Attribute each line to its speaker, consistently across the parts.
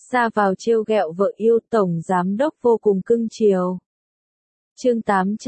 Speaker 1: ra vào trêu ghẹo vợ yêu, tổng giám đốc vô cùng cưng chiều. Chương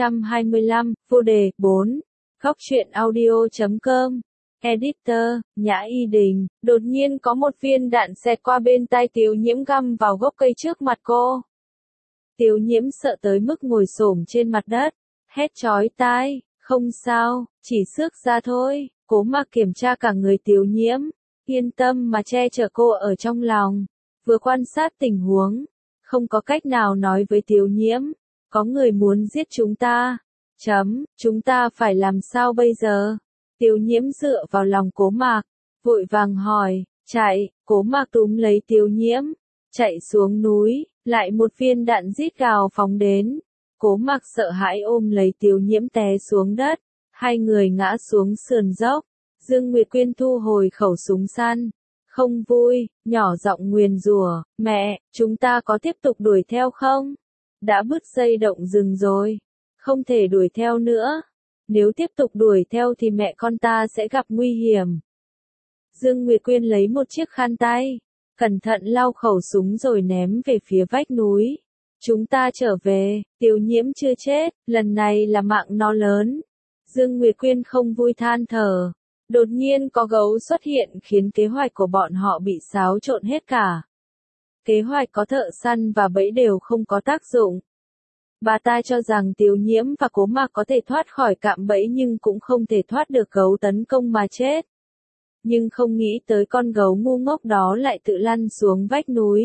Speaker 1: 825, vô đề, 4. Góc truyện audio.com. Editor, Nhã Y Đình. Đột nhiên có một viên đạn xẹt qua bên tai Tiếu Nhiễm găm vào gốc cây trước mặt cô. Tiếu Nhiễm sợ tới mức ngồi xổm trên mặt đất, hét chói tai, không sao, chỉ xước ra thôi. Cố Mạc kiểm tra cả người Tiếu Nhiễm, yên tâm mà che chở cô ở trong lòng, vừa quan sát tình huống, không có cách nào nói với Tiếu Nhiễm, có người muốn giết chúng ta. Chúng ta phải làm sao bây giờ? Tiếu Nhiễm dựa vào lòng Cố Mạc, vội vàng hỏi, chạy. Cố Mạc túm lấy Tiếu Nhiễm, chạy xuống núi, lại một viên đạn rít gào phóng đến. Cố Mạc sợ hãi ôm lấy Tiếu Nhiễm té xuống đất, hai người ngã xuống sườn dốc. Dương Nguyệt Quyên thu hồi khẩu súng săn, không vui, nhỏ giọng nguyền rủa, mẹ, chúng ta có tiếp tục đuổi theo không? Đã bứt dây động rừng rồi, không thể đuổi theo nữa. Nếu tiếp tục đuổi theo thì mẹ con ta sẽ gặp nguy hiểm. Dương Nguyệt Quyên lấy một chiếc khăn tay, cẩn thận lau khẩu súng rồi ném về phía vách núi. Chúng ta trở về, Tiếu Nhiễm chưa chết, lần này là mạng nó lớn. Dương Nguyệt Quyên không vui than thở. Đột nhiên có gấu xuất hiện khiến kế hoạch của bọn họ bị xáo trộn hết cả. Kế hoạch có thợ săn và bẫy đều không có tác dụng. Bà ta cho rằng Tiếu Nhiễm và Cố Mạc có thể thoát khỏi cạm bẫy nhưng cũng không thể thoát được gấu tấn công mà chết. Nhưng không nghĩ tới con gấu ngu ngốc đó lại tự lăn xuống vách núi.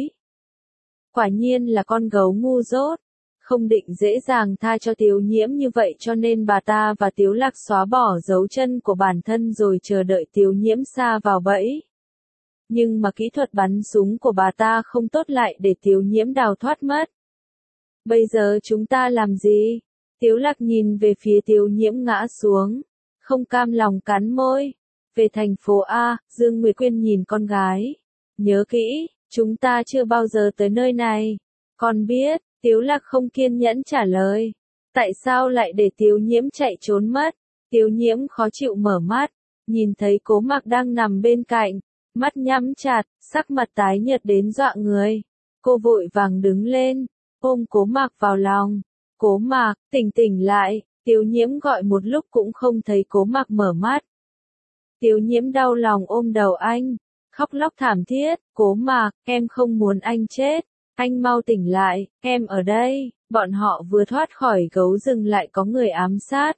Speaker 1: Quả nhiên là con gấu ngu dốt, không định dễ dàng tha cho Tiếu Nhiễm như vậy cho nên bà ta và Tiếu Lạc xóa bỏ dấu chân của bản thân rồi chờ đợi Tiếu Nhiễm sa vào bẫy. Nhưng mà kỹ thuật bắn súng của bà ta không tốt lại để Tiếu Nhiễm đào thoát mất. Bây giờ chúng ta làm gì? Tiếu Lạc nhìn về phía Tiếu Nhiễm ngã xuống, không cam lòng cắn môi. Về thành phố A, Dương Nguyệt Quyên nhìn con gái. Nhớ kỹ, chúng ta chưa bao giờ tới nơi này. Con biết, Tiếu Lạc không kiên nhẫn trả lời. Tại sao lại để Tiếu Nhiễm chạy trốn mất? Tiếu Nhiễm khó chịu mở mắt, nhìn thấy Cố Mạc đang nằm bên cạnh, mắt nhắm chặt, sắc mặt tái nhợt đến dọa người. Cô vội vàng đứng lên, ôm Cố Mạc vào lòng. Cố Mạc, tỉnh lại. Tiếu Nhiễm gọi một lúc cũng không thấy Cố Mạc mở mắt. Tiếu Nhiễm đau lòng ôm đầu anh, khóc lóc thảm thiết. Cố Mạc, em không muốn anh chết. Anh mau tỉnh lại, em ở đây. Bọn họ vừa thoát khỏi gấu rừng lại có người ám sát.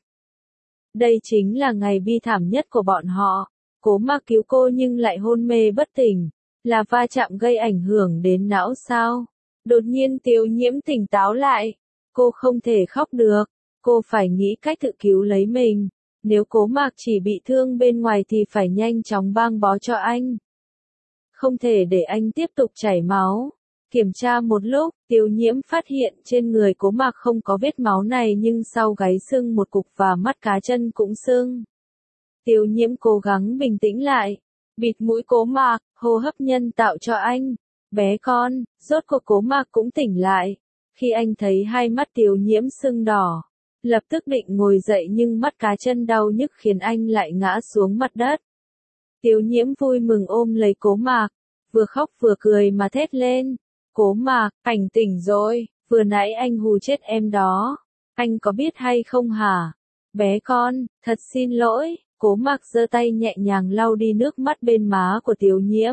Speaker 1: Đây chính là ngày bi thảm nhất của bọn họ. Cố Mạc cứu cô nhưng lại hôn mê bất tỉnh. Là va chạm gây ảnh hưởng đến não sao? Đột nhiên Tiếu Nhiễm tỉnh táo lại. Cô không thể khóc được. Cô phải nghĩ cách tự cứu lấy mình. Nếu Cố Mạc chỉ bị thương bên ngoài thì phải nhanh chóng băng bó cho anh. Không thể để anh tiếp tục chảy máu. Kiểm tra một lúc, Tiếu Nhiễm phát hiện trên người Cố Mạc không có vết máu này nhưng sau gáy sưng một cục và mắt cá chân cũng sưng. Tiếu Nhiễm cố gắng bình tĩnh lại, bịt mũi Cố Mạc, hô hấp nhân tạo cho anh. Bé con, rốt cuộc Cố Mạc cũng tỉnh lại. Khi anh thấy hai mắt Tiếu Nhiễm sưng đỏ, lập tức định ngồi dậy nhưng mắt cá chân đau nhức khiến anh lại ngã xuống mặt đất. Tiếu Nhiễm vui mừng ôm lấy Cố Mạc, vừa khóc vừa cười mà thét lên. Cố Mạc, anh tỉnh rồi, vừa nãy anh hù chết em đó. Anh có biết hay không hả? Bé con, thật xin lỗi. Cố Mạc giơ tay nhẹ nhàng lau đi nước mắt bên má của Tiếu Nhiễm.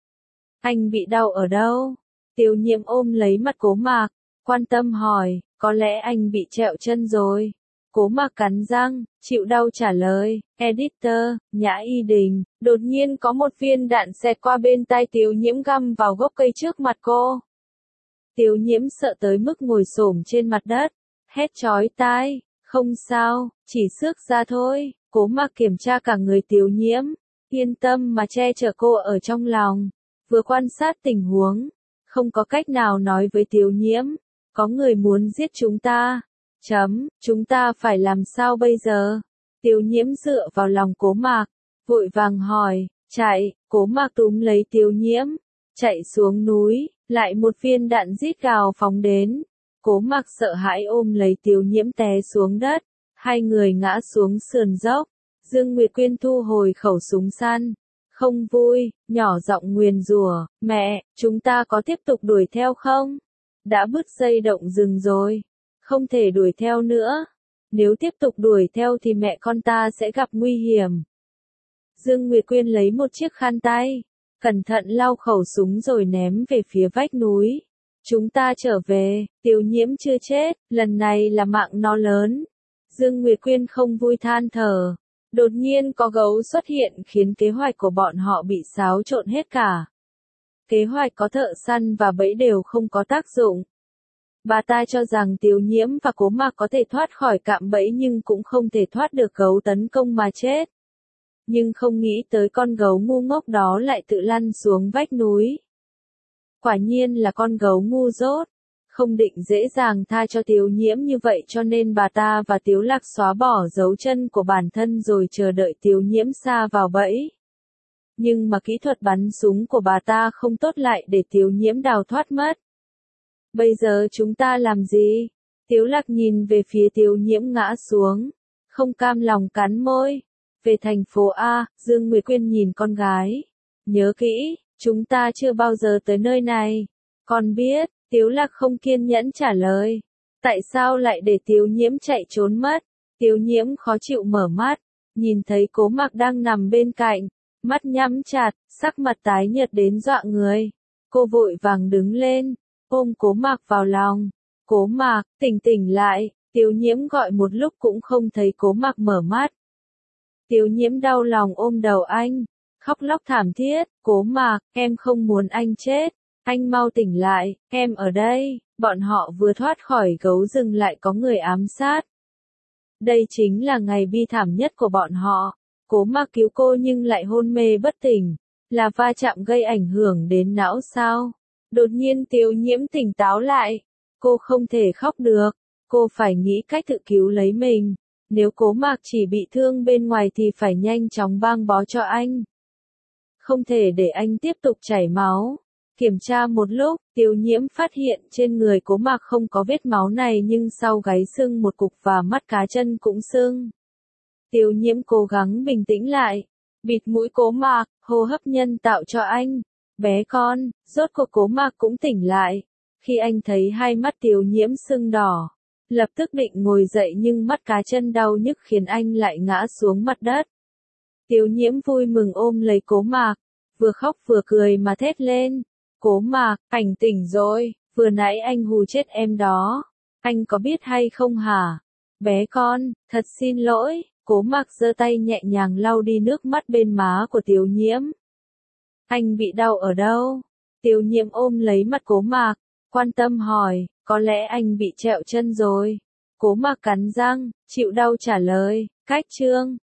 Speaker 1: Anh bị đau ở đâu? Tiếu Nhiễm ôm lấy mặt Cố Mạc, quan tâm hỏi, có lẽ anh bị trẹo chân rồi. Cố Mạc cắn răng, chịu đau trả lời. Editor, Nhã Y Đình. Đột nhiên có một viên đạn xẹt qua bên tai Tiếu Nhiễm găm vào gốc cây trước mặt cô. Tiếu Nhiễm sợ tới mức ngồi xổm trên mặt đất, hét chói tai, không sao, chỉ xước ra thôi. Cố Mạc kiểm tra cả người Tiếu Nhiễm, yên tâm mà che chở cô ở trong lòng, vừa quan sát tình huống, không có cách nào nói với Tiếu Nhiễm, có người muốn giết chúng ta. Chúng ta phải làm sao bây giờ? Tiếu Nhiễm dựa vào lòng Cố Mạc, vội vàng hỏi, chạy. Cố Mạc túm lấy Tiếu Nhiễm, chạy xuống núi, lại một viên đạn rít gào phóng đến. Cố Mạc sợ hãi ôm lấy Tiếu Nhiễm té xuống đất, hai người ngã xuống sườn dốc. Dương Nguyệt Quyên thu hồi khẩu súng săn, không vui, nhỏ giọng nguyền rủa, mẹ, chúng ta có tiếp tục đuổi theo không? Đã bứt dây động rừng rồi, không thể đuổi theo nữa. Nếu tiếp tục đuổi theo thì mẹ con ta sẽ gặp nguy hiểm. Dương Nguyệt Quyên lấy một chiếc khăn tay, cẩn thận lau khẩu súng rồi ném về phía vách núi. Chúng ta trở về, Tiểu Nhiễm chưa chết, lần này là mạng nó lớn. Dương Nguyệt Quyên không vui than thở. Đột nhiên có gấu xuất hiện khiến kế hoạch của bọn họ bị xáo trộn hết cả. Kế hoạch có thợ săn và bẫy đều không có tác dụng. Bà ta cho rằng Tiểu Nhiễm và Cố Mạc có thể thoát khỏi cạm bẫy nhưng cũng không thể thoát được gấu tấn công mà chết. Nhưng không nghĩ tới con gấu ngu ngốc đó lại tự lăn xuống vách núi. Quả nhiên là con gấu ngu dốt, không định dễ dàng tha cho Tiểu Nhiễm như vậy cho nên bà ta và Tiếu Lạc xóa bỏ dấu chân của bản thân rồi chờ đợi Tiểu Nhiễm sa vào bẫy. Nhưng mà kỹ thuật bắn súng của bà ta không tốt lại để Tiểu Nhiễm đào thoát mất. Bây giờ chúng ta làm gì? Tiếu Lạc nhìn về phía Tiểu Nhiễm ngã xuống, không cam lòng cắn môi. Về thành phố A, Dương Nguyệt Quyên nhìn con gái. Nhớ kỹ, chúng ta chưa bao giờ tới nơi này. Con biết, Tiếu Lạc không kiên nhẫn trả lời. Tại sao lại để Tiểu Nhiễm chạy trốn mất? Tiểu Nhiễm khó chịu mở mắt, nhìn thấy Cố Mạc đang nằm bên cạnh, mắt nhắm chặt, sắc mặt tái nhợt đến dọa người. Cô vội vàng đứng lên, ôm Cố Mạc vào lòng. Cố Mạc, tỉnh lại. Tiểu Nhiễm gọi một lúc cũng không thấy Cố Mạc mở mắt. Tiểu Nhiễm đau lòng ôm đầu anh, khóc lóc thảm thiết, Cố Mạc, em không muốn anh chết, anh mau tỉnh lại, em ở đây, bọn họ vừa thoát khỏi gấu rừng lại có người ám sát. Đây chính là ngày bi thảm nhất của bọn họ, Cố Mạc cứu cô nhưng lại hôn mê bất tỉnh, là va chạm gây ảnh hưởng đến não sao? Đột nhiên Tiểu Nhiễm tỉnh táo lại, cô không thể khóc được, cô phải nghĩ cách tự cứu lấy mình. Nếu Cố Mạc chỉ bị thương bên ngoài thì phải nhanh chóng băng bó cho anh. Không thể để anh tiếp tục chảy máu. Kiểm tra một lúc, Tiểu Nhiễm phát hiện trên người Cố Mạc không có vết máu này nhưng sau gáy sưng một cục và mắt cá chân cũng sưng. Tiểu Nhiễm cố gắng bình tĩnh lại, bịt mũi Cố Mạc, hô hấp nhân tạo cho anh. Bé con, rốt cuộc Cố Mạc cũng tỉnh lại. Khi anh thấy hai mắt Tiểu Nhiễm sưng đỏ, lập tức định ngồi dậy nhưng mắt cá chân đau nhức khiến anh lại ngã xuống mặt đất. Tiểu Nhiễm vui mừng ôm lấy Cố Mạc, vừa khóc vừa cười mà thét lên. Cố Mạc, anh tỉnh rồi, vừa nãy anh hù chết em đó. Anh có biết hay không hả? Bé con, thật xin lỗi. Cố Mạc giơ tay nhẹ nhàng lau đi nước mắt bên má của Tiểu Nhiễm. Anh bị đau ở đâu? Tiểu Nhiễm ôm lấy mặt Cố Mạc, quan tâm hỏi, có lẽ anh bị trẹo chân rồi. Cố Mạc cắn răng, chịu đau trả lời, cách chương.